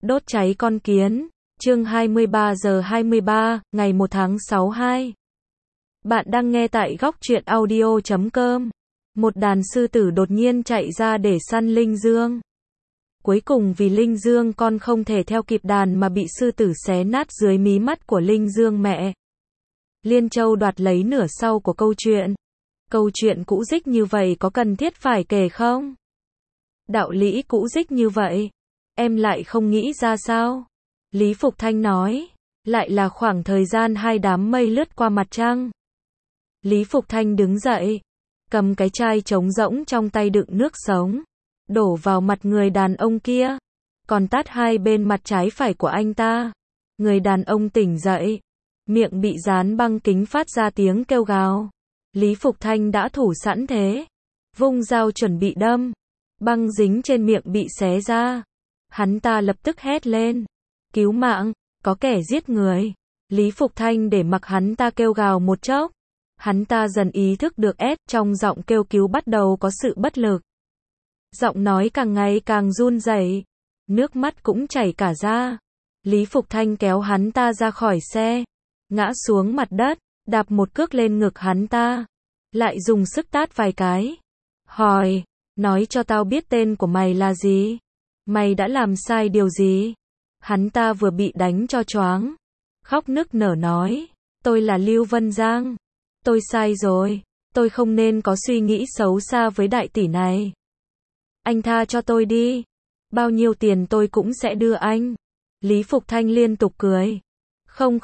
Đốt cháy con kiến. Chương 23 giờ 23, ngày 1 tháng 6 2. Bạn đang nghe tại góc truyện audio.com. Một đàn sư tử đột nhiên chạy ra để săn linh dương. Cuối cùng vì linh dương con không thể theo kịp đàn mà bị sư tử xé nát dưới mí mắt của linh dương mẹ. Liên Châu đoạt lấy nửa sau của câu chuyện. Câu chuyện cũ dích như vậy có cần thiết phải kể không? Đạo lý cũ dích như vậy, em lại không nghĩ ra sao? Lý Phục Thanh nói, lại là khoảng thời gian hai đám mây lướt qua mặt trăng. Lý Phục Thanh đứng dậy, cầm cái chai trống rỗng trong tay đựng nước sống, đổ vào mặt người đàn ông kia, còn tát hai bên mặt trái phải của anh ta. Người đàn ông tỉnh dậy, miệng bị dán băng kính phát ra tiếng kêu gào. Lý Phục Thanh đã thủ sẵn thế, vung dao chuẩn bị đâm, băng dính trên miệng bị xé ra. Hắn ta lập tức hét lên, cứu mạng, có kẻ giết người. Lý Phục Thanh để mặc hắn ta kêu gào một chốc, hắn ta dần ý thức được trong giọng kêu cứu bắt đầu có sự bất lực. Giọng nói càng ngày càng run rẩy, nước mắt cũng chảy cả ra. Lý Phục Thanh kéo hắn ta ra khỏi xe, ngã xuống mặt đất, đạp một cước lên ngực hắn ta, lại dùng sức tát vài cái. Hỏi, nói cho tao biết tên của mày là gì? Mày đã làm sai điều gì? Hắn ta vừa bị đánh cho choáng, khóc nức nở nói, tôi là Lưu Vân Giang. Tôi sai rồi, tôi không nên có suy nghĩ xấu xa với đại tỷ này. Anh tha cho tôi đi, bao nhiêu tiền tôi cũng sẽ đưa anh. Lý Phục Thanh liên tục cười. Không,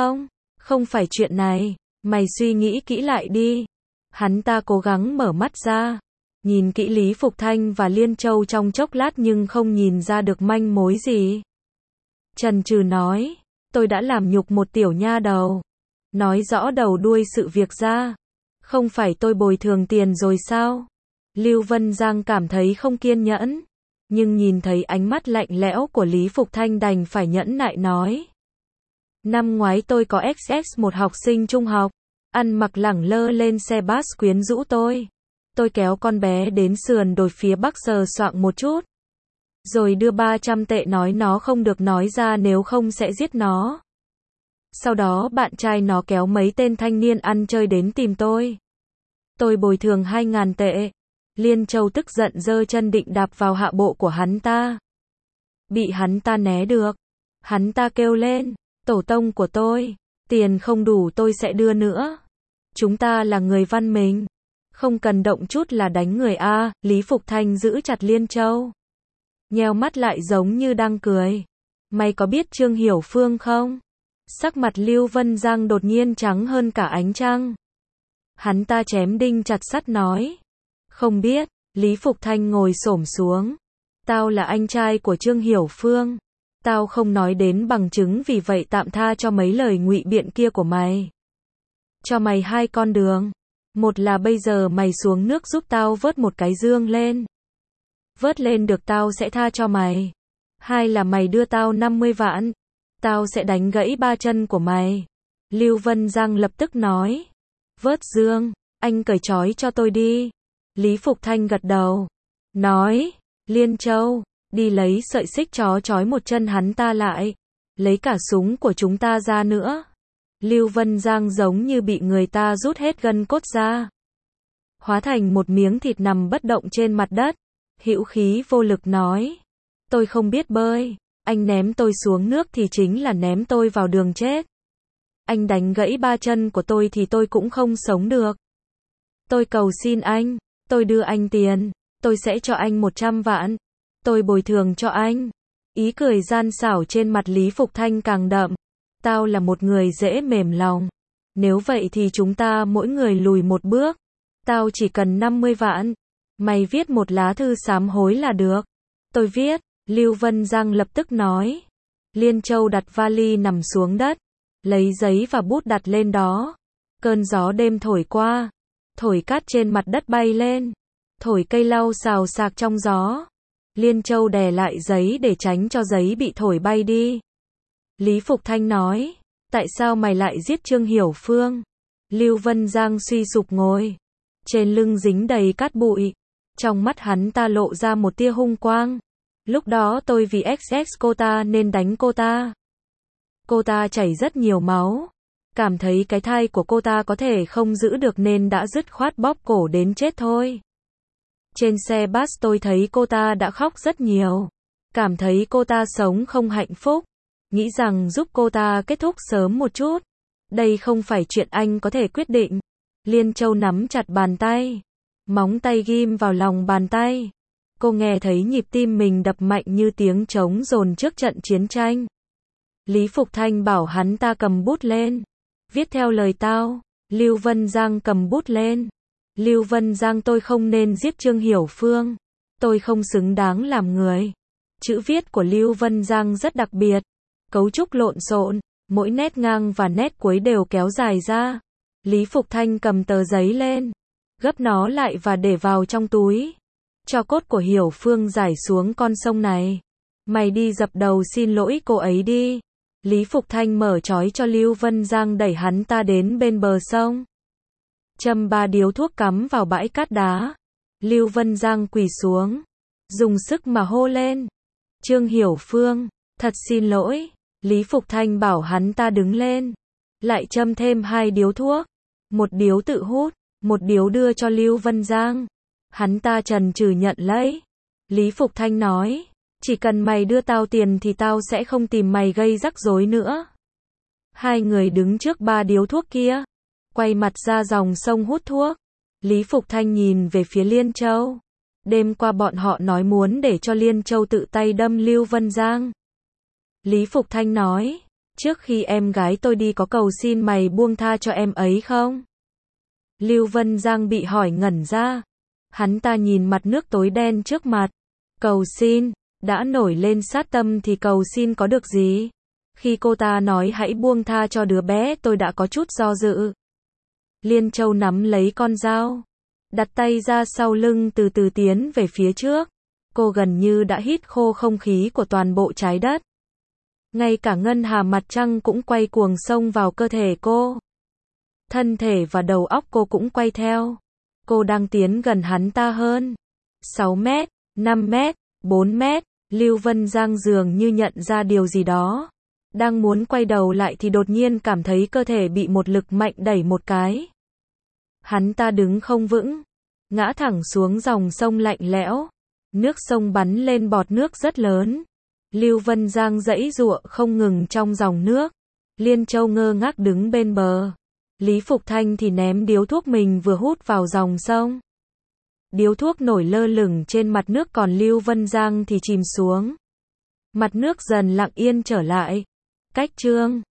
không phải chuyện này, mày suy nghĩ kỹ lại đi. Hắn ta cố gắng mở mắt ra, nhìn kỹ Lý Phục Thanh và Liên Châu trong chốc lát nhưng không nhìn ra được manh mối gì. Chần chừ nói, tôi đã làm nhục một tiểu nha đầu. Nói rõ đầu đuôi sự việc ra. Không phải tôi bồi thường tiền rồi sao? Lưu Vân Giang cảm thấy không kiên nhẫn, nhưng nhìn thấy ánh mắt lạnh lẽo của Lý Phục Thanh đành phải nhẫn nại nói. Năm ngoái tôi có XX một học sinh trung học, ăn mặc lẳng lơ lên xe bus quyến rũ tôi. Tôi kéo con bé đến sườn đồi phía bắc sờ soạng một chút, rồi đưa 300 tệ nói nó không được nói ra nếu không sẽ giết nó. Sau đó bạn trai nó kéo mấy tên thanh niên ăn chơi đến tìm tôi. Tôi bồi thường 2.000 tệ. Liên Châu tức giận giơ chân định đạp vào hạ bộ của hắn ta. Bị hắn ta né được. Hắn ta kêu lên, tổ tông của tôi, tiền không đủ tôi sẽ đưa nữa. Chúng ta là người văn minh, không cần động chút là đánh người a. Lý Phục Thanh giữ chặt Liên Châu, nheo mắt lại giống như đang cười. Mày có biết Trương Hiểu Phương không? Sắc mặt Lưu Vân Giang đột nhiên trắng hơn cả ánh trăng. Hắn ta chém đinh chặt sắt nói. Không biết. Lý Phục Thanh ngồi xổm xuống. Tao là anh trai của Trương Hiểu Phương. Tao không nói đến bằng chứng vì vậy tạm tha cho mấy lời ngụy biện kia của mày. Cho mày hai con đường. Một là bây giờ mày xuống nước giúp tao vớt một cái dương lên. Vớt lên được tao sẽ tha cho mày. Hai là mày đưa tao 50 vạn. Tao sẽ đánh gãy ba chân của mày. Lưu Vân Giang lập tức nói. Vớt dương, anh cởi trói cho tôi đi. Lý Phục Thanh gật đầu. Nói, Liên Châu, đi lấy sợi xích chó trói một chân hắn ta lại. Lấy cả súng của chúng ta ra nữa. Lưu Vân Giang giống như bị người ta rút hết gân cốt ra. Hóa thành một miếng thịt nằm bất động trên mặt đất. Hữu khí vô lực nói. Tôi không biết bơi. Anh ném tôi xuống nước thì chính là ném tôi vào đường chết. Anh đánh gãy ba chân của tôi thì tôi cũng không sống được. Tôi cầu xin anh, tôi đưa anh tiền, tôi sẽ cho anh 100 vạn. Tôi bồi thường cho anh. Ý cười gian xảo trên mặt Lý Phục Thanh càng đậm. Tao là một người dễ mềm lòng. Nếu vậy thì chúng ta mỗi người lùi một bước. Tao chỉ cần 50 vạn. Mày viết một lá thư sám hối là được. Tôi viết. Lưu Vân Giang lập tức nói. Liên Châu đặt vali nằm xuống đất, lấy giấy và bút đặt lên đó. Cơn gió đêm thổi qua, thổi cát trên mặt đất bay lên, thổi cây lau xào xạc trong gió. Liên Châu đè lại giấy để tránh cho giấy bị thổi bay đi. Lý Phục Thanh nói, tại sao mày lại giết Trương Hiểu Phương? Lưu Vân Giang suy sụp ngồi, trên lưng dính đầy cát bụi. Trong mắt hắn ta lộ ra một tia hung quang. Lúc đó tôi vì XX cô ta nên đánh cô ta. Cô ta chảy rất nhiều máu. Cảm thấy cái thai của cô ta có thể không giữ được nên đã dứt khoát bóp cổ đến chết thôi. Trên xe bus tôi thấy cô ta đã khóc rất nhiều. Cảm thấy cô ta sống không hạnh phúc. Nghĩ rằng giúp cô ta kết thúc sớm một chút. Đây không phải chuyện anh có thể quyết định. Liên Châu nắm chặt bàn tay. Móng tay ghim vào lòng bàn tay. Cô nghe thấy nhịp tim mình đập mạnh như tiếng trống dồn trước trận chiến tranh. Lý Phục Thanh bảo hắn ta cầm bút lên. Viết theo lời tao. Lưu Vân Giang cầm bút lên. Lưu Vân Giang, tôi không nên giết Trương Hiểu Phương. Tôi không xứng đáng làm người. Chữ viết của Lưu Vân Giang rất đặc biệt. Cấu trúc lộn xộn, mỗi nét ngang và nét cuối đều kéo dài ra. Lý Phục Thanh cầm tờ giấy lên, gấp nó lại và để vào trong túi. Cho cốt của Hiểu Phương rải xuống con sông này. Mày đi dập đầu xin lỗi cô ấy đi. Lý Phục Thanh mở trói cho Lưu Vân Giang, đẩy hắn ta đến bên bờ sông. Châm 3 điếu thuốc cắm vào bãi cát đá. Lưu Vân Giang quỳ xuống, dùng sức mà hô lên. Trương Hiểu Phương, thật xin lỗi. Lý Phục Thanh bảo hắn ta đứng lên. Lại châm thêm 2 điếu thuốc. Một điếu tự hút, một điếu đưa cho Lưu Vân Giang. Hắn ta chần chừ nhận lấy. Lý Phục Thanh nói, chỉ cần mày đưa tao tiền thì tao sẽ không tìm mày gây rắc rối nữa. Hai người đứng trước 3 điếu thuốc kia, quay mặt ra dòng sông hút thuốc. Lý Phục Thanh nhìn về phía Liên Châu. Đêm qua bọn họ nói muốn để cho Liên Châu tự tay đâm Lưu Vân Giang. Lý Phục Thanh nói, trước khi em gái tôi đi có cầu xin mày buông tha cho em ấy không? Lưu Vân Giang bị hỏi ngẩn ra. Hắn ta nhìn mặt nước tối đen trước mặt. Cầu xin, đã nổi lên sát tâm thì cầu xin có được gì? Khi cô ta nói hãy buông tha cho đứa bé, tôi đã có chút do dự. Liên Châu nắm lấy con dao, đặt tay ra sau lưng, từ từ tiến về phía trước. Cô gần như đã hít khô không khí của toàn bộ trái đất. Ngay cả ngân hà mặt trăng cũng quay cuồng xông vào cơ thể cô. Thân thể và đầu óc cô cũng quay theo. Cô đang tiến gần hắn ta hơn. 6 mét, 5 mét, 4 mét. Lưu Vân Giang dường như nhận ra điều gì đó. Đang muốn quay đầu lại thì đột nhiên cảm thấy cơ thể bị một lực mạnh đẩy một cái. Hắn ta đứng không vững, ngã thẳng xuống dòng sông lạnh lẽo. Nước sông bắn lên bọt nước rất lớn. Lưu Vân Giang giãy giụa không ngừng trong dòng nước. Liên Châu ngơ ngác đứng bên bờ. Lý Phục Thanh thì ném điếu thuốc mình vừa hút vào dòng sông. Điếu thuốc nổi lơ lửng trên mặt nước, còn Lưu Vân Giang thì chìm xuống. Mặt nước dần lặng yên trở lại. Cách Trương